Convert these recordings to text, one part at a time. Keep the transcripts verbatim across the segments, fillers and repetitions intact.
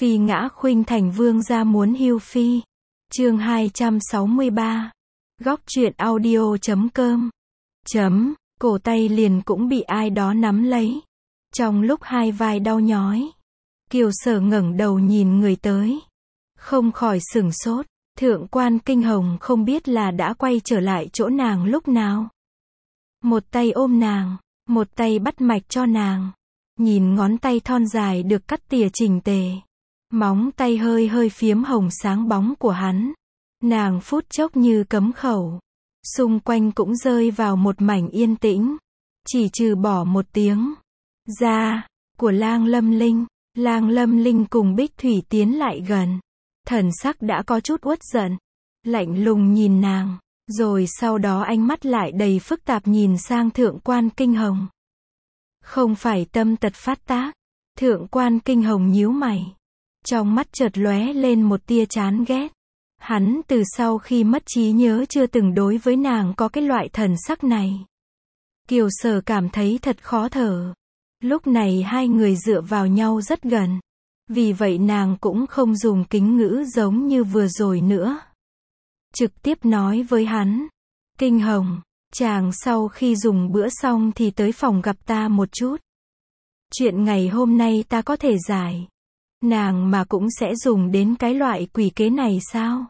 Phi ngã khuynh thành vương gia muốn hưu phi. Chương hai trăm sáu mươi ba. Góc truyện audio chấm com. Chấm, cổ tay liền cũng bị ai đó nắm lấy. Trong lúc hai vai đau nhói, Kiều Sở ngẩng đầu nhìn người tới. Không khỏi sửng sốt, thượng quan Kinh Hồng không biết là đã quay trở lại chỗ nàng lúc nào. Một tay ôm nàng, một tay bắt mạch cho nàng. Nhìn ngón tay thon dài được cắt tỉa chỉnh tề. Móng tay hơi hơi phiếm hồng sáng bóng của hắn. Nàng phút chốc như cấm khẩu. Xung quanh cũng rơi vào một mảnh yên tĩnh. Chỉ trừ bỏ một tiếng ra của Lang Lâm Linh. Lang Lâm Linh cùng Bích Thủy tiến lại gần. Thần sắc đã có chút uất giận. Lạnh lùng nhìn nàng. Rồi sau đó ánh mắt lại đầy phức tạp nhìn sang thượng quan Kinh Hồng. Không phải tâm tật phát tác. Thượng quan Kinh Hồng nhíu mày. Trong mắt chợt lóe lên một tia chán ghét. Hắn từ sau khi mất trí nhớ chưa từng đối với nàng có cái loại thần sắc này. Kiều Sở cảm thấy thật khó thở. Lúc này hai người dựa vào nhau rất gần. Vì vậy nàng cũng không dùng kính ngữ giống như vừa rồi nữa. Trực tiếp nói với hắn. Kinh Hồng, chàng sau khi dùng bữa xong thì tới phòng gặp ta một chút. Chuyện ngày hôm nay ta có thể giải. Nàng mà cũng sẽ dùng đến cái loại quỷ kế này sao?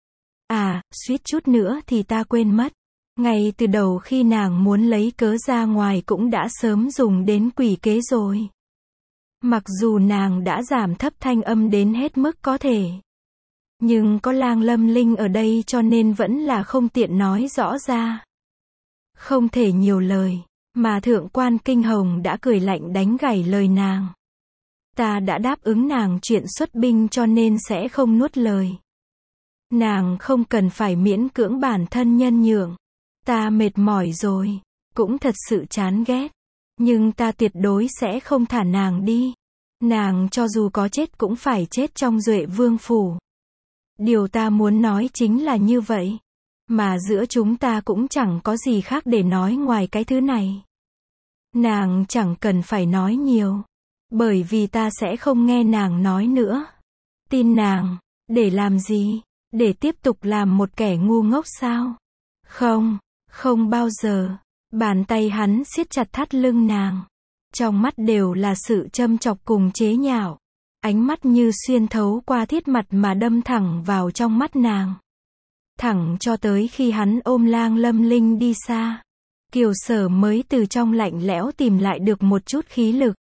À, suýt chút nữa thì ta quên mất. Ngay từ đầu khi nàng muốn lấy cớ ra ngoài cũng đã sớm dùng đến quỷ kế rồi. Mặc dù nàng đã giảm thấp thanh âm đến hết mức có thể. Nhưng có Lang Lâm Linh ở đây cho nên vẫn là không tiện nói rõ ra. Không thể nhiều lời, mà thượng quan Kinh Hồng đã cười lạnh đánh gãy lời nàng. Ta đã đáp ứng nàng chuyện xuất binh cho nên sẽ không nuốt lời. Nàng không cần phải miễn cưỡng bản thân nhân nhượng. Ta mệt mỏi rồi, cũng thật sự chán ghét. Nhưng ta tuyệt đối sẽ không thả nàng đi. Nàng cho dù có chết cũng phải chết trong Duệ Vương phủ. Điều ta muốn nói chính là như vậy. Mà giữa chúng ta cũng chẳng có gì khác để nói ngoài cái thứ này. Nàng chẳng cần phải nói nhiều. Bởi vì ta sẽ không nghe nàng nói nữa. Tin nàng, để làm gì? Để tiếp tục làm một kẻ ngu ngốc sao? Không, không bao giờ. Bàn tay hắn siết chặt thắt lưng nàng. Trong mắt đều là sự châm chọc cùng chế nhạo. Ánh mắt như xuyên thấu qua thiết mặt mà đâm thẳng vào trong mắt nàng. Thẳng cho tới khi hắn ôm Lang Lâm Linh đi xa. Kiều Sở mới từ trong lạnh lẽo tìm lại được một chút khí lực.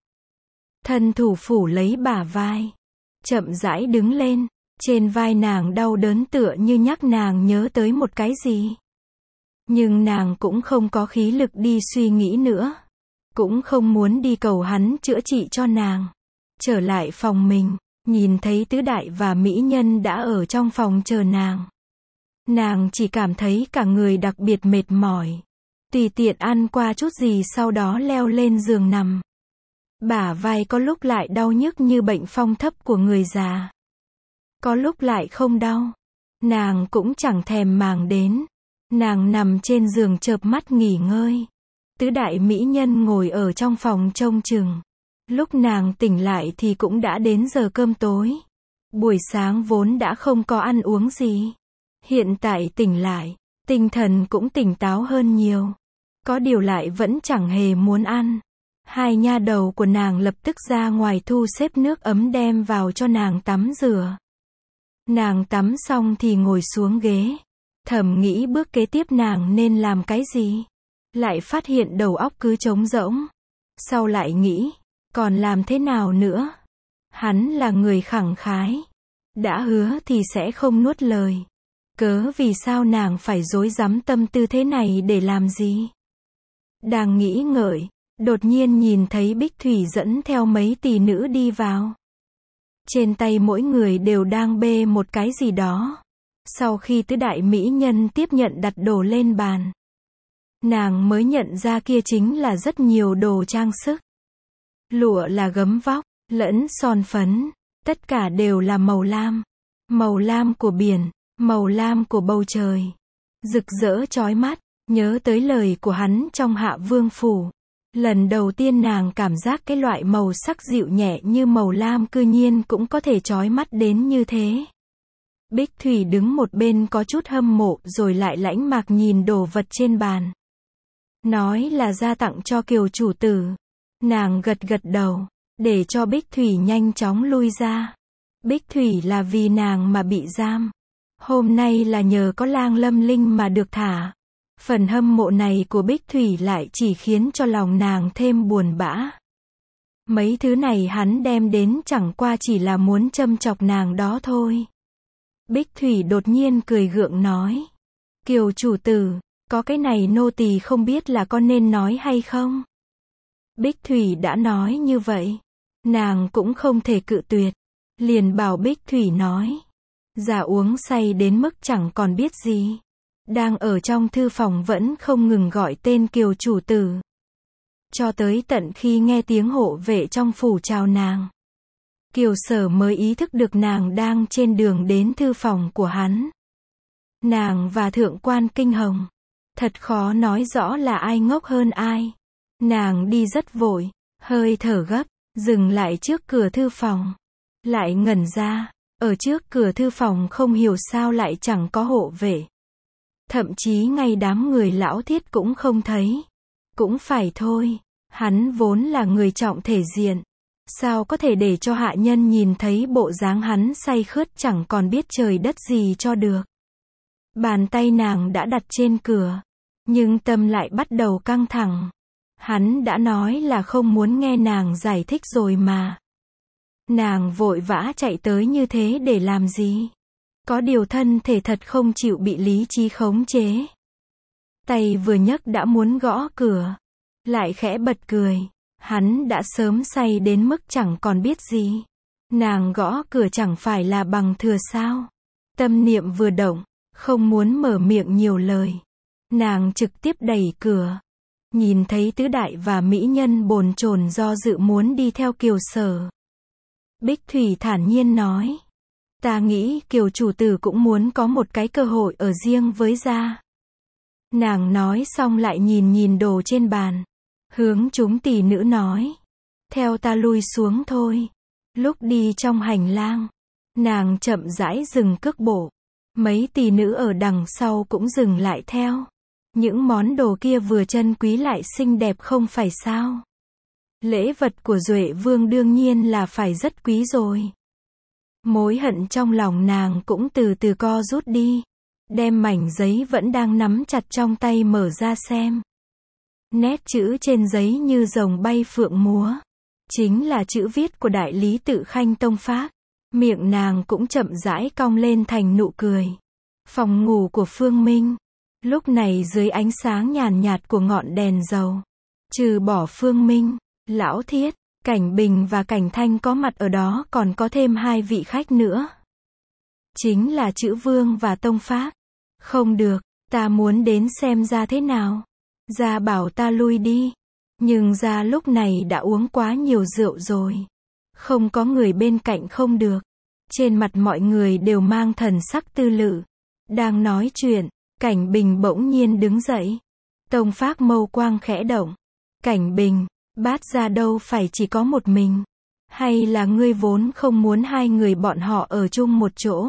Thân thủ phủ lấy bả vai. Chậm rãi đứng lên. Trên vai nàng đau đớn tựa như nhắc nàng nhớ tới một cái gì. Nhưng nàng cũng không có khí lực đi suy nghĩ nữa. Cũng không muốn đi cầu hắn chữa trị cho nàng. Trở lại phòng mình, nhìn thấy tứ đại và mỹ nhân đã ở trong phòng chờ nàng. Nàng chỉ cảm thấy cả người đặc biệt mệt mỏi. Tùy tiện ăn qua chút gì sau đó leo lên giường nằm. Bả vai có lúc lại đau nhức như bệnh phong thấp của người già. Có lúc lại không đau. Nàng cũng chẳng thèm màng đến. Nàng nằm trên giường chợp mắt nghỉ ngơi. Tứ đại mỹ nhân ngồi ở trong phòng trông chừng. Lúc nàng tỉnh lại thì cũng đã đến giờ cơm tối. Buổi sáng vốn đã không có ăn uống gì. Hiện tại tỉnh lại, tinh thần cũng tỉnh táo hơn nhiều. Có điều lại vẫn chẳng hề muốn ăn. Hai nha đầu của nàng lập tức ra ngoài thu xếp nước ấm đem vào cho nàng tắm rửa. Nàng tắm xong thì ngồi xuống ghế. Thầm nghĩ bước kế tiếp nàng nên làm cái gì. Lại phát hiện đầu óc cứ trống rỗng. Sau lại nghĩ, còn làm thế nào nữa? Hắn là người khẳng khái. Đã hứa thì sẽ không nuốt lời. Cớ vì sao nàng phải rối rắm tâm tư thế này để làm gì? Đang nghĩ ngợi, đột nhiên nhìn thấy Bích Thủy dẫn theo mấy tỷ nữ đi vào. Trên tay mỗi người đều đang bê một cái gì đó. Sau khi tứ đại mỹ nhân tiếp nhận đặt đồ lên bàn. Nàng mới nhận ra kia chính là rất nhiều đồ trang sức. Lụa là gấm vóc, lẫn son phấn. Tất cả đều là màu lam. Màu lam của biển, màu lam của bầu trời. Rực rỡ chói mắt, nhớ tới lời của hắn trong Hạ Vương phủ. Lần đầu tiên nàng cảm giác cái loại màu sắc dịu nhẹ như màu lam cư nhiên cũng có thể chói mắt đến như thế. Bích Thủy đứng một bên có chút hâm mộ rồi lại lãnh mạc nhìn đồ vật trên bàn. Nói là ra tặng cho Kiều chủ tử. Nàng gật gật đầu, để cho Bích Thủy nhanh chóng lui ra. Bích Thủy là vì nàng mà bị giam. Hôm nay là nhờ có Lang Lâm Linh mà được thả. Phần hâm mộ này của Bích Thủy lại chỉ khiến cho lòng nàng thêm buồn bã. Mấy thứ này hắn đem đến chẳng qua chỉ là muốn châm chọc nàng đó thôi. Bích Thủy đột nhiên cười gượng nói. Kiều chủ tử, có cái này nô tỳ không biết là con nên nói hay không? Bích Thủy đã nói như vậy. Nàng cũng không thể cự tuyệt. Liền bảo Bích Thủy nói. Già uống say đến mức chẳng còn biết gì. Đang ở trong thư phòng vẫn không ngừng gọi tên Kiều chủ tử. Cho tới tận khi nghe tiếng hộ vệ trong phủ chào nàng. Kiều Sở mới ý thức được nàng đang trên đường đến thư phòng của hắn. Nàng và thượng quan Kinh Hồng. Thật khó nói rõ là ai ngốc hơn ai. Nàng đi rất vội, hơi thở gấp, dừng lại trước cửa thư phòng. Lại ngẩn ra, ở trước cửa thư phòng không hiểu sao lại chẳng có hộ vệ. Thậm chí ngay đám người lão thiết cũng không thấy. Cũng phải thôi, hắn vốn là người trọng thể diện. Sao có thể để cho hạ nhân nhìn thấy bộ dáng hắn say khướt chẳng còn biết trời đất gì cho được. Bàn tay nàng đã đặt trên cửa. Nhưng tâm lại bắt đầu căng thẳng. Hắn đã nói là không muốn nghe nàng giải thích rồi mà. Nàng vội vã chạy tới như thế để làm gì? Có điều thân thể thật không chịu bị lý trí khống chế. Tay vừa nhấc đã muốn gõ cửa. Lại khẽ bật cười. Hắn đã sớm say đến mức chẳng còn biết gì. Nàng gõ cửa chẳng phải là bằng thừa sao? Tâm niệm vừa động, không muốn mở miệng nhiều lời. Nàng trực tiếp đẩy cửa. Nhìn thấy tứ đại và mỹ nhân bồn chồn do dự muốn đi theo Kiều Sở. Bích Thủy thản nhiên nói. Ta nghĩ Kiều chủ tử cũng muốn có một cái cơ hội ở riêng với gia. Nàng nói xong lại nhìn nhìn đồ trên bàn. Hướng chúng tỷ nữ nói. Theo ta lui xuống thôi. Lúc đi trong hành lang. Nàng chậm rãi dừng cước bộ. Mấy tỷ nữ ở đằng sau cũng dừng lại theo. Những món đồ kia vừa chân quý lại xinh đẹp không phải sao? Lễ vật của Duệ Vương đương nhiên là phải rất quý rồi. Mối hận trong lòng nàng cũng từ từ co rút đi. Đem mảnh giấy vẫn đang nắm chặt trong tay mở ra xem. Nét chữ trên giấy như rồng bay phượng múa. Chính là chữ viết của đại lý Tự Khanh Tông Pháp. Miệng nàng cũng chậm rãi cong lên thành nụ cười. Phòng ngủ của Phương Minh. Lúc này dưới ánh sáng nhàn nhạt của ngọn đèn dầu. Trừ bỏ Phương Minh, Lão Thiết, Cảnh Bình và Cảnh Thanh có mặt ở đó còn có thêm hai vị khách nữa. Chính là Chữ Vương và Tông Pháp. Không được, ta muốn đến xem ra thế nào. Gia bảo ta lui đi. Nhưng Gia lúc này đã uống quá nhiều rượu rồi. Không có người bên cạnh không được. Trên mặt mọi người đều mang thần sắc tư lự. Đang nói chuyện, Cảnh Bình bỗng nhiên đứng dậy. Tông Phác mâu quang khẽ động. Cảnh Bình, Bát Gia đâu phải chỉ có một mình. Hay là ngươi vốn không muốn hai người bọn họ ở chung một chỗ?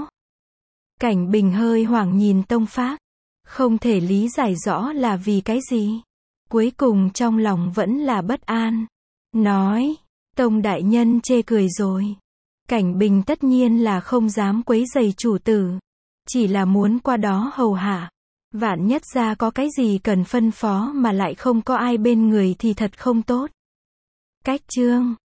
Cảnh Bình hơi hoảng nhìn Tông Phác. Không thể lý giải rõ là vì cái gì. Cuối cùng trong lòng vẫn là bất an. Nói, Tông đại nhân chê cười rồi. Cảnh Bình tất nhiên là không dám quấy rầy chủ tử. Chỉ là muốn qua đó hầu hạ. Vạn nhất ra có cái gì cần phân phó mà lại không có ai bên người thì thật không tốt. Cách chương